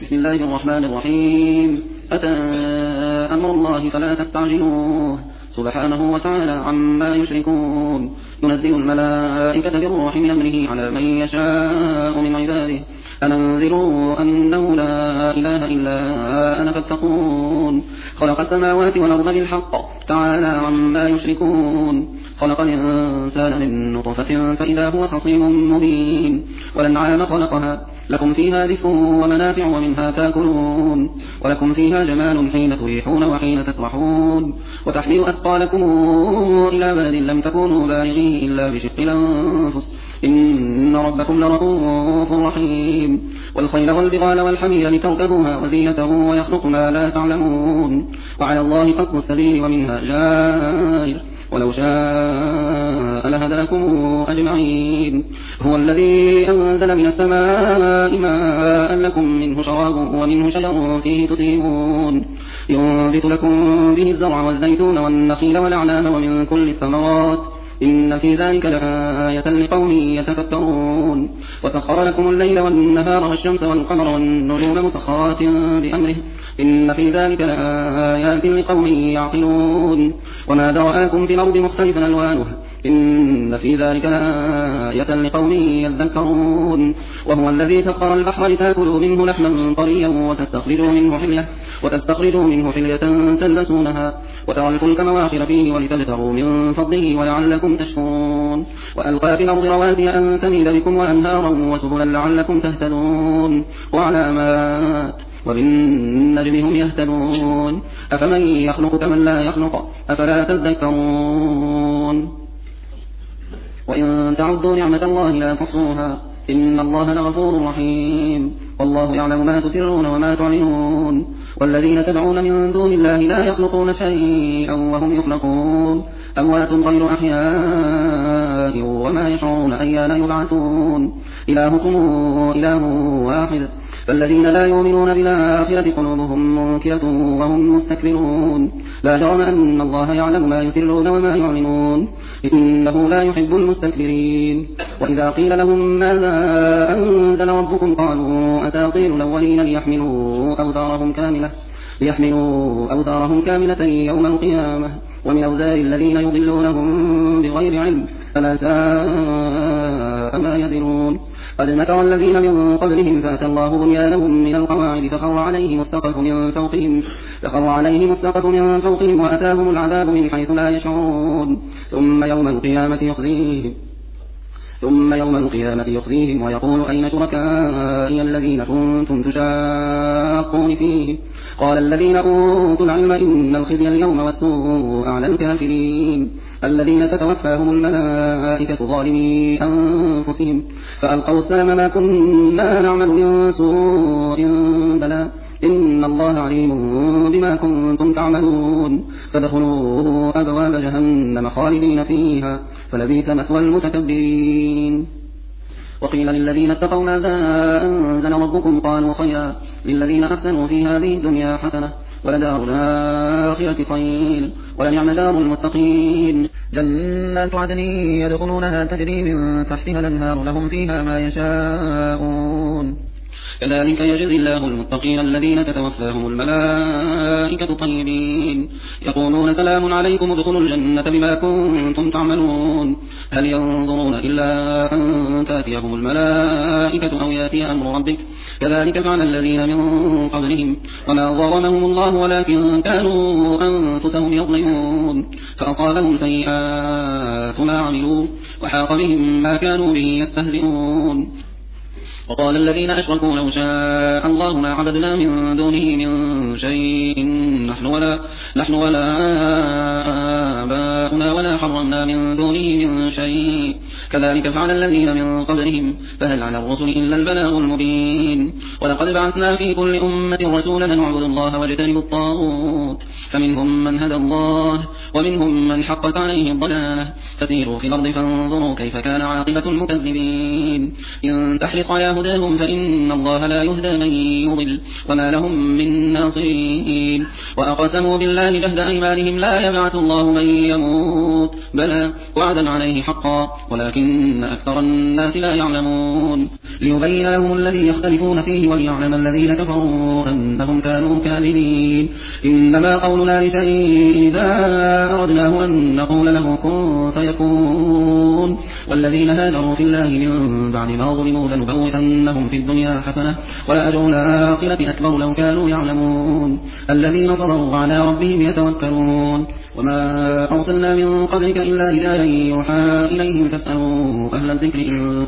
بسم الله الرحمن الرحيم. أتى أمر الله فلا تستعجلوه سبحانه وتعالى عما يشركون. ينزل الملائكة بالروح من أمره على من يشاء من عباده أن أنذروا أنه لا إله إلا أنا فاتقون. خلق السماوات والأرض بالحق تعالى عما يشركون. خلق الإنسان من نطفة فإذا هو خصيم مبين. والأنعام خلقها لكم فيها دفء ومنافع ومنها تاكلون. ولكم فيها جمال حين تريحون وحين تسرحون. وتحمل أثقالكم إلى بلد لم تكونوا بالغيه إلا بشق الأنفس إن ربكم لرؤوف رحيم. والخيل والبغال والحمير لتركبوها وزينة ويخلق ما لا تعلمون. وعلى الله قصد السبيل ومنها جائر ولو شاء لهداكم أجمعين. هو الذي أنزل من السماء ماء لكم منه شراب ومنه شجر فيه تسيمون. ينبت لكم به الزرع والزيتون والنخيل والأعناب ومن كل الثمرات إن في ذلك لآية لقوم يتفكرون. وسخر لكم الليل والنهار والشمس والقمر والنجوم مسخرات بأمره إن في ذلك لآيات لقوم يعقلون. وما ذرآكم في الأرض مختلفا ألوانه إن في ذلك لآية لقوم يذكرون. وهو الذي سخر البحر لتأكلوا منه لحما طريا وتستخرجوا منه حلية تلبسونها وترى الفلك مواخر فيه ولتبتغوا من فضله ولعلكم تشكرون. وألقى في الأرض رواسي أن تميد بكم وأنهارا وسبلا لعلكم تهتدون وعلامات وبالنجم هم يهتدون. أفمن يخلق كمن لا يخلق أفلا تذكرون. وإن تعدوا نعمة الله لا تحصوها إن الله لغفور رحيم. والله يعلم ما تسرون وما تعلنون. والذين تدعون من دون الله لا يخلقون شيئا وهم يخلقون. أموات غير أحياء وما يشعرون أيان يبعثون. إلهكم إله واحد فالذين لا يؤمنون بالآخرة قلوبهم منكرة وهم مستكبرون. لا جرم أن الله يعلم ما يسرون وما يعلنون إنه لا يحب المستكبرين. وإذا قيل لهم ماذا أنزل ربكم قالوا أساطير الأولين ليحملوا أوزارهم كاملة يوم القيامة ومن أوزار الذين يضلونهم بغير علم فلا ساء ما يزرون. قد مكر الذين من قبلهم فأتى الله بنيانهم من القواعد فخر عليهم السقف من فوقهم وأتاهم العذاب من حيث لا يشعرون. ثم يوم القيامة يخزيهم ويقول أين شركائي الذين كنتم تشاقون فيهم قال الذين أوتوا العلم إن الخزي اليوم والسوء على الكافرين الذين تتوفاهم الملائكة ظالمي أنفسهم فألقوا السلام ما كنا نعمل من سوء بلى إن الله عليم بما كنتم تعملون. فادخلوا أبواب جهنم خالدين فيها فلبئس مثوى المتكبرين. وقيل للذين اتقوا ماذا أنزل ربكم قالوا خيرا للذين أحسنوا في هذه الدنيا حسنة ولدار الآخرة خير ولنعم دار المتقين. جنات عدن يدخلونها تجري من تحتها الأنهار لهم فيها ما يشاءون كذلك يجزي الله المتقين الذين تتوفاهم الملائكة طيبين يقولون سلام عليكم ادخلوا الجنة بما كنتم تعملون. هل ينظرون إلا أن تأتيهم الملائكة أو يأتي أمر ربك كذلك فعل الذين من قبلهم وما ظلمهم الله ولكن كانوا أنفسهم يظلمون. فأصابهم سيئات ما عملوا وحاق بهم ما كانوا به يستهزئون. وقال الذين أشركوا لو شاء الله ما عبدنا من دونه من شيء نحن ولا آباؤنا ولا حرمنا من دونه من شيء كذلك فعل الذين من قبلهم فهل على الرسل إلا البلاغ المبين. ولقد بعثنا في كل أمة رسولا أن اعبدوا الله واجتنبوا الطاغوت فمنهم من هدى الله ومنهم من حقت عليه الضلالة فسيروا في الأرض فانظروا كيف كان عاقبة المكذبين. إن تحرص على هداهم فإن الله لا يهدى من يضل وما لهم من ناصرين. وأقسموا بالله جهد أيمانهم لا يبعث الله من يموت بلى وعدا عليه حقا ولكن أكثر الناس لا يعلمون. ليبين لهم الذي يختلفون فيه وليعلم الذين كفروا أنهم كانوا كاذبين. إنما قولنا لشيء إذا أردناه أن نقول له كن فيكون. والذين هاجروا في الله من بعد ما ظلموا لنبوئنهم في الدنيا حسنة ولأجر الآخرة أكبر لو كانوا يعلمون. الذين صبروا على ربهم يتوكلون. وما أرسلنا من قبلك إلا رجالا يوحى إليهم فاسألوا أهل الذكر إن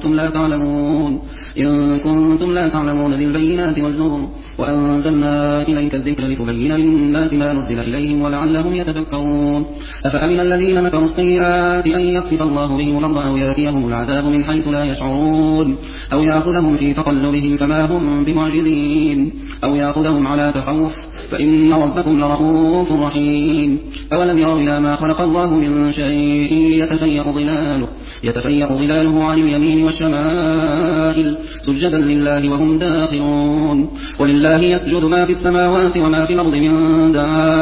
كنتم لا تعلمون بالبينات والزبر وأنزلنا إليك الذكر لتبين للناس ما نزل إليهم ولعلهم يتفكرون. أفأمن الذين مكروا السيئات أن يخسف الله بهم الأرض أو يأتيهم العذاب من حيث لا يشعرون أو يأخذهم في تقلبهم فما هم بمعجزين أو يأخذهم على تخوف فإن ربكم لرؤوف رحيم. أولم يروا إلى ما خلق الله من شيء يتفيأ ظلاله عن اليمين والشمائل سجدا لله وهم داخرون. ولله يسجد ما في السماوات وما في الأرض من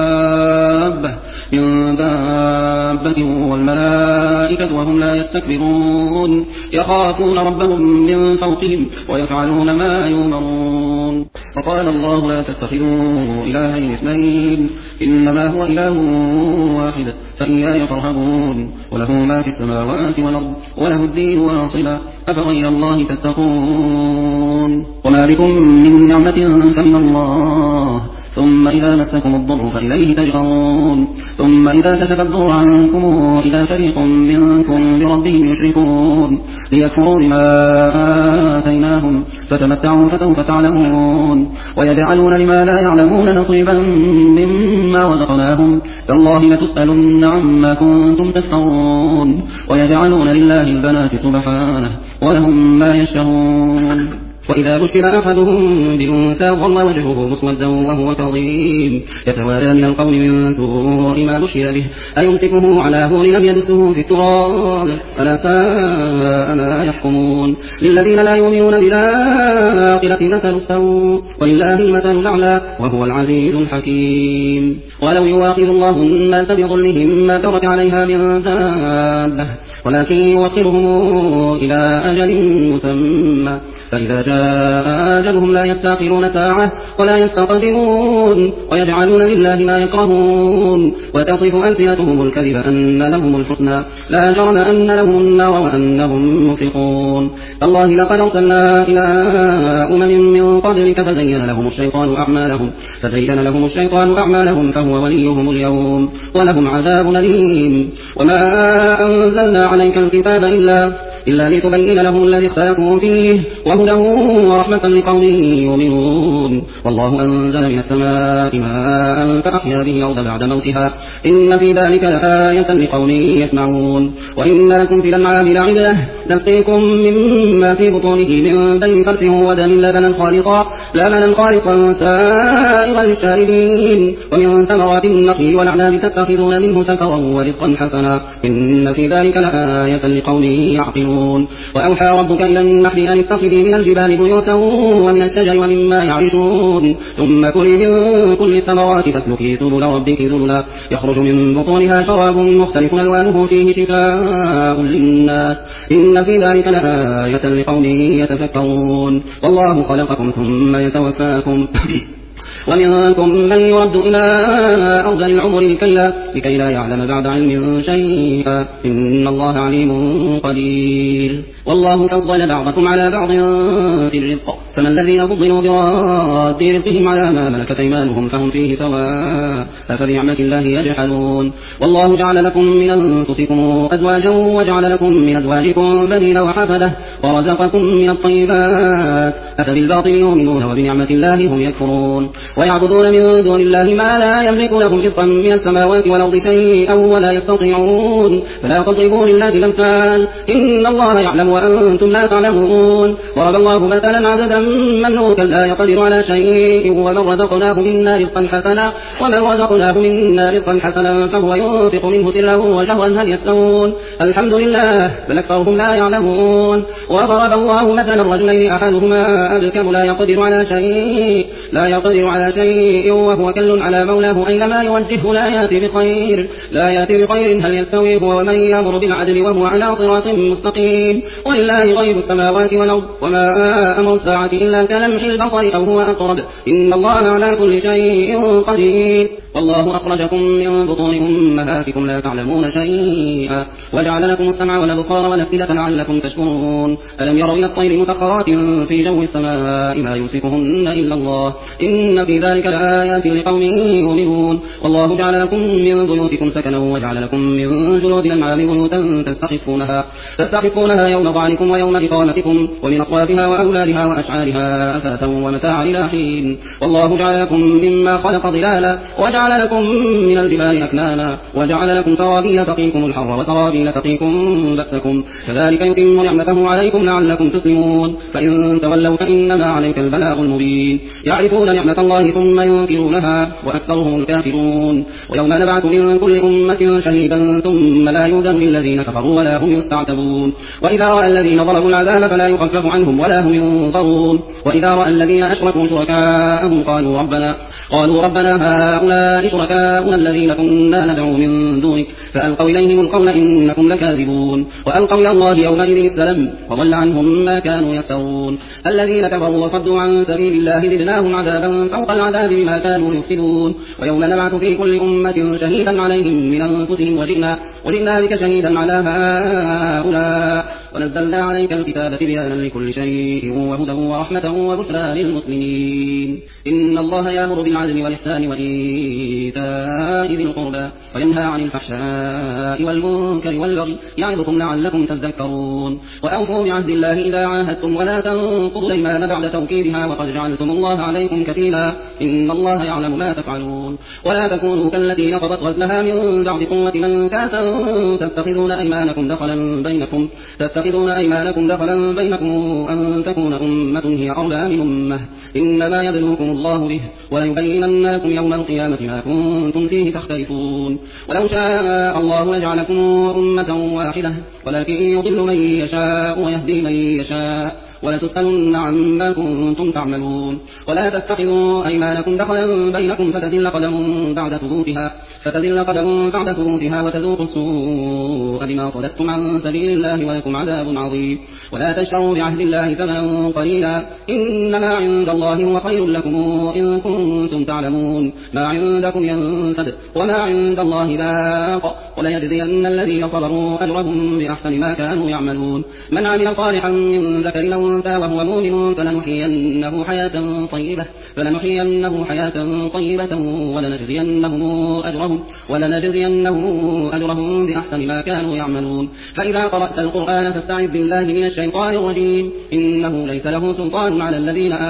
دابة والملائكة وهم لا يستكبرون يخافون ربهم من فوقهم ويفعلون ما يؤمرون. فقال الله لا تتخذوا إلهين اثنين إنما هو إله واحد فإياي فارهبون. وله ما في السماوات والأرض وله الدين واصلا أفغير الله تتقون. وما بكم من نعمة فمن الله ثم إذا مسكم الضر فإليه تجأرون. ثم إذا كشف الضر عنكم إذا فريق منكم بربهم يشركون ليكفروا بما آتيناهم فتمتعوا فسوف تعلمون. ويجعلون لما لا يعلمون نصيبا مما رزقناهم تالله لتسألن عما كنتم تفترون. ويجعلون لله البنات سبحانه ولهم ما يشتهون. وإذا بشر أحدهم بأنثى ظل وجهه مسودا وهو كظيم يتوارى من القوم من سوء ما بشر به أيمسكه على هون لم يدسه في التراب ألا ساء ما يحكمون. للذين لا يؤمنون بالآخرة مثل السوء ولله المثل الأعلى وهو العزيز الحكيم. ولو يواخذ الله الناس بظلمهم ما ترك عليها من دابة ولكن يوخرهم إلى أجل مسمى فإذا جاء أجلهم لا يستأخرون ساعة ولا يستقدمون. ويجعلون لله ما يكرهون وتصف ألسنتهم الكذب أن لهم الحسنى لا جرم أن لهم النار وأنهم مفرطون. الله لقد أرسلنا إلى من قبلك فزين لهم الشيطان أعمالهم فهو وليهم اليوم ولهم عذاب أليم. وما أنزلنا عليك الكتاب إلا لتبين لهم الذي اختلفوا فيه وهدى ورحمة لقوم يؤمنون. والله أنزل من السماء ماء فأحيا به الأرض بعد موتها إن في ذلك لآية لقوم يسمعون. وإن لكم في الأنعام لعبرة نسقيكم مما في بطونه من بين فرث ودم لبنا خالصا سائغا للشاربين ومن ثمرات النخيل والأعناب تتخذون منه سكرا ورزقا حسنا إن في ذلك لآية لقوم يعقلون. وأوحى ربك إلى النحل أن اتخذي من الجبال بيوتا ومن الشجر ومما يعرشون ثم كلي من كل الثمرات فاسلكي سبل ربك ذللا يخرج من بطونها شراب مختلف ألوانه فيه شفاء للناس إن في ذلك لآية لقوم يتفكرون. والله خلقكم ثم يتوفاكم ومنكم من يرد إلى أرذل العمر لكي لا يعلم بعد علم شيئا إن الله عليم قدير. والله فضل بعضكم على بعض في الرزق فما الذين فضلوا براد رزقهم على ما ملكت أيمانهم فهم فيه سواء أفبنعمة الله يجحدون. والله جعل لكم من أنفسكم أزواجا وجعل لكم من أزواجكم بنين وحفدة ورزقكم من الطيبات أفبالباطل يؤمنون وبنعمة الله هم يكفرون. ويعبدون من دون الله ما لا يملك لهم رزقا من السماوات والأرض شيئا ولا يستطيعون فلا تضربوا لله الأمثال إن الله يعلم وأنتم لا تعلمون ضرب الله مثلا عبدا مملوكا لا يقدر على شيء ومن رزقناه منا رزقا حسنا فهو ينفق منه سرا وجهرا هل يستوون الحمد لله بل أكثرهم لا يعلمون وضرب الله مثلا رجلين أحدهما أبكم لا يقدر على شيء وهو كل على مولاه أينما يوجهه لا يأتي بخير هل يستوي هو ومن يأمر بالعدل وهو على صراط مستقيم ولله غيب السماوات والأرض وما أمر الساعة إلا كلمح البصر أو هو أقرب إن الله على كل شيء قدير والله أخرجكم من بطون أمهاتكم لا تعلمون شيئا وجعل لكم السمع والأبصار والأفئدة لعلكم تشكرون ألم يروا إلى الطير مسخرات في جو السماء ما يمسكهن إلا الله إن في ذلك لآيات لقوم يؤمنون والله جعل لكم من بيوتكم سكنا وجعل لكم من جلود الأنعام بيوتا تستخفونها يوم ضعنكم ويوم إقامتكم ومن أصوافها وأولادها وأشعارها أثاثا ومتاعا إلى حين والله جعل لكم مما خلق ظلالا وجعل لكم من الجبال أكنانا وجعل لكم سرابيل تقيكم الحر وسرابيل تقيكم بأسكم كذلك يتم نعمته عليكم لعلكم تسلمون فإن تولوا فإنما عليك البلاغ المبين يعرفون نعمة الله ثم ينكرونها وأكثرهم الكافرون ويوم نبعث من كل أمة شهيدا ثم لا يؤذن للذين كفروا ولا هم يستعتبون وإذا رأى الذين ظلموا العذاب فلا يخفف عنهم ولا هم ينظرون وإذا رأى الذين أشركوا شركاءهم قالوا ربنا هؤلاء شركاؤنا الذين كنا ندعو من دونك فألقوا إليهم القول إنكم لكاذبون وألقوا إلى الله يومئذ السلام وضل عنهم ما كانوا يفترون الذين كفروا وصدوا عن سبيل الله زدناهم عذابا فوق العذاب بما كانوا يفسدون ويوم نبعث في كل أمة شهيدا عليهم من أنفسهم وجئنا بك شهيدا على هؤلاء ونزلنا عليك الكتاب تبيانا لكل شيء وهدى ورحمة وبشرى للمسلمين إن الله يأمر بالعدل والإحسان وإيتاء ذي القربى وينهى عن الفحشاء والمنكر والبغي يعظكم لعلكم تذكرون وأوفوا بعهد الله إذا عاهدتم ولا تنقضوا الأيمان بعد توكيدها وقد جعلتم الله عليكم كفيلا إن الله يعلم ما تفعلون ولا تكونوا كالتي نقضت غزلها من بعد قوة أنكاثا تتخذون أيمانكم دخلا بينكم أن تكون أمة هي أربى من أمة إنما يبلوكم الله به وليبينن لكم يوم القيامة ما كنتم فيه تختلفون ولو شاء الله لجعلكم أمة واحدة ولكن يضل من يشاء ويهدي من يشاء ولتسألن عما كنتم تعملون ولا تتخذوا أيمانكم دخلا بينكم فتزل قدم بعد ثبوتها وتذوقوا السوء بما صددتم عن سبيل الله ولكم عذاب عظيم ولا تشتروا بعهد الله ثمنا قليلا إنما عند الله هو خير لكم إن كنتم تعلمون ما عندكم ينفد وما عند الله باق وليجزين الذين صبروا أجرهم بأحسن ما كانوا يعملون من عمل صالحا من ذكر أو أنثى وهو مؤمن فلنحيينه حياة طيبة ولنجزينهم أجرهم بأحسن ما كانوا يعملون فإذا قرأت القرآن فاستعذ بالله من الشيطان الرجيم إنه ليس له سلطان على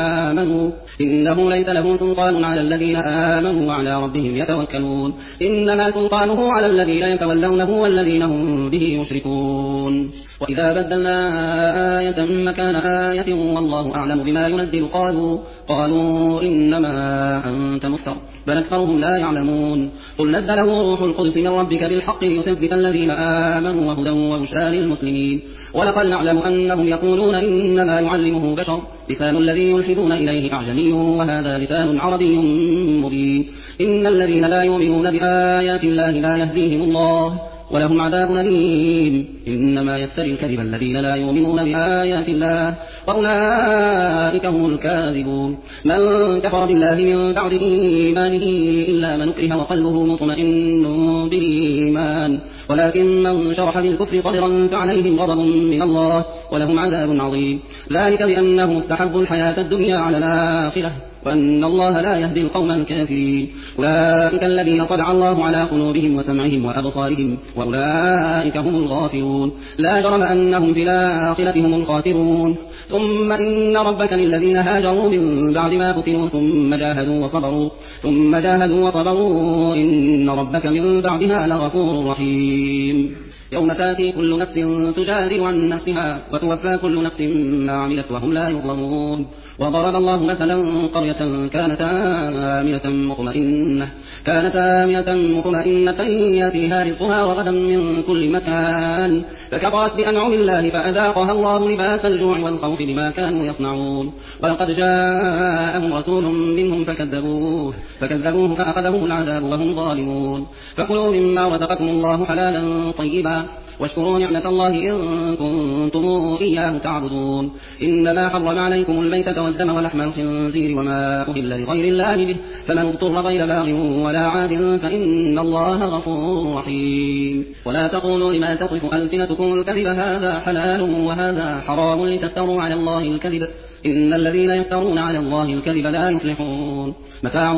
الذين آمنوا وعلى ربهم يتوكلون إنما سلطانه على الذين يتولونه والذين هم به يشركون وإذا بدلنا آية مكان آية والله أعلم بما ينزل قالوا إنما أنت مفتر بل أكثرهم لا يعلمون قل نزله روح القدس من ربك بالحق ليثبت الذين آمنوا وهدى وبشرى للمسلمين ولقد نعلم أنهم يقولون إنما يعلمه بشر لسان الذي يلحدون إليه أعجمي وهذا لسان عربي مبين إن الذين لا يؤمنون بآيات الله لا يهديهم الله ولهم عذاب أليم إنما يفتري الكذب الذين لا يؤمنون بآيات الله وأولئك هم الكاذبون من كفر بالله من بعد إيمانه إلا من أكره وقلبه مطمئن بالإيمان ولكن من شرح بالكفر صدرا فعليهم غضب من الله ولهم عذاب عظيم ذلك بأنهم استحبوا الحياة الدنيا على الآخرة وأن الله لا يهدي القوم الكافرين. أولئك الذين طبع الله على قلوبهم وسمعهم وأبصارهم وأولئك هم الغافلون. لا جرم أنهم في الآخرة هم الخاسرون. ثم إن ربك للذين هاجروا من بعد ما فتنوا ثم جاهدوا وصبروا إن ربك من بعدها لغفور رحيم. يوم تأتي كل نفس تجادل عن نفسها وتوفى كل نفس ما عملت وهم لا يظلمون. وضرب الله مثلا قرية كانت آمنة مطمئنة يأتيها رزقها رغدا من كل مكان فكفرت بأنعم الله فأذاقها الله لباس الجوع والخوف بما كانوا يصنعون. ولقد جاءهم رسول منهم فكذبوه فأخذهم العذاب وهم ظالمون. فكلوا مما رزقكم الله حلالا طيبا واشكروا نعمة الله إن كنتم إياه تعبدون. إنما حرم عليكم الميتة والدم ولحم الخنزير وما أهل لغير الله به فمن اضطر غير باغ ولا عاد فإن الله غفور رحيم. ولا تقولوا لما تصف ألسنتكم الكذب هذا حلال وهذا حرام لتفتروا على الله الكذب إن الذين يفترون على الله الكذب لا يفلحون. متاع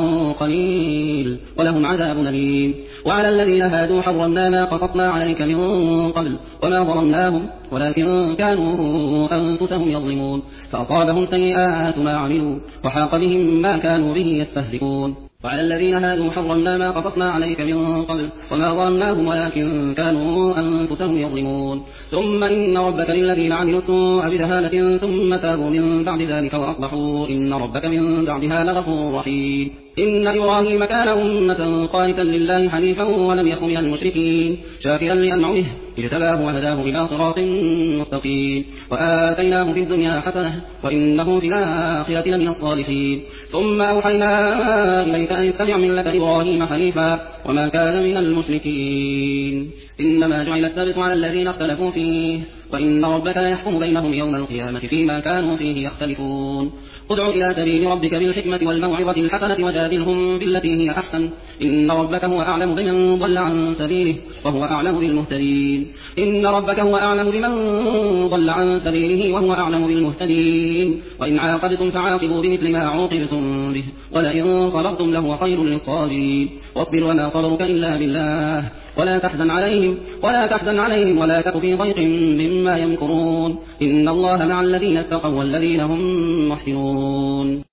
قليل ولهم عذاب أليم. وعلى الذين هادوا حرمنا ما قصصنا عليك من قبل وما ظلمناهم ولكن كانوا أنفسهم يظلمون. فأصابهم سيئات ما عملوا وحاق بهم ما كانوا به يستهزئون. وعلى الذين هادوا حرمنا ما قصصنا عليك من قبل وما ظلمناهم ولكن كانوا أنفسهم يظلمون. ثم إن ربك للذين عملوا السوء بجهالة ثم تابوا من بعد ذلك وأصلحوا إن ربك من بعدها لغفور رحيم. إن إبراهيم كان أمة قانتا لله حنيفا ولم يكن من المشركين شاكرا لأنعمه اجتباه وهداه إلى صراط مستقيم. وآتيناه في الدنيا حسنة وإنه في الآخرة لمن الصالحين. ثم أوحينا إليك أن اتبع ملة إبراهيم حنيفا وما كان من المشركين. إنما جعل السبت على الذين اختلفوا فيه وإن ربك يحكم بينهم يوم القيامة فيما كانوا فيه يختلفون. ادع إلى سبيل ربك بالحكمة والموعظة الحسنة وجادلهم بالتي هي أحسن إن ربك هو أعلم بمن ضل عن سبيله وهو أعلم بالمهتدين. إن ربك هو أعلم بمن ضل عن سبيله وهو أعلم بالمهتدين. وإن عاقبتم فعاقبوا بمثل ما عوقبتم به ولئن صبرتم لهو خير للصابرين. واصبر وما صبرك إلا بالله ولا تحزن عليهم ولا تك في ضيق مما يمكرون. إن الله مع الذين اتقوا والذين هم محسنون.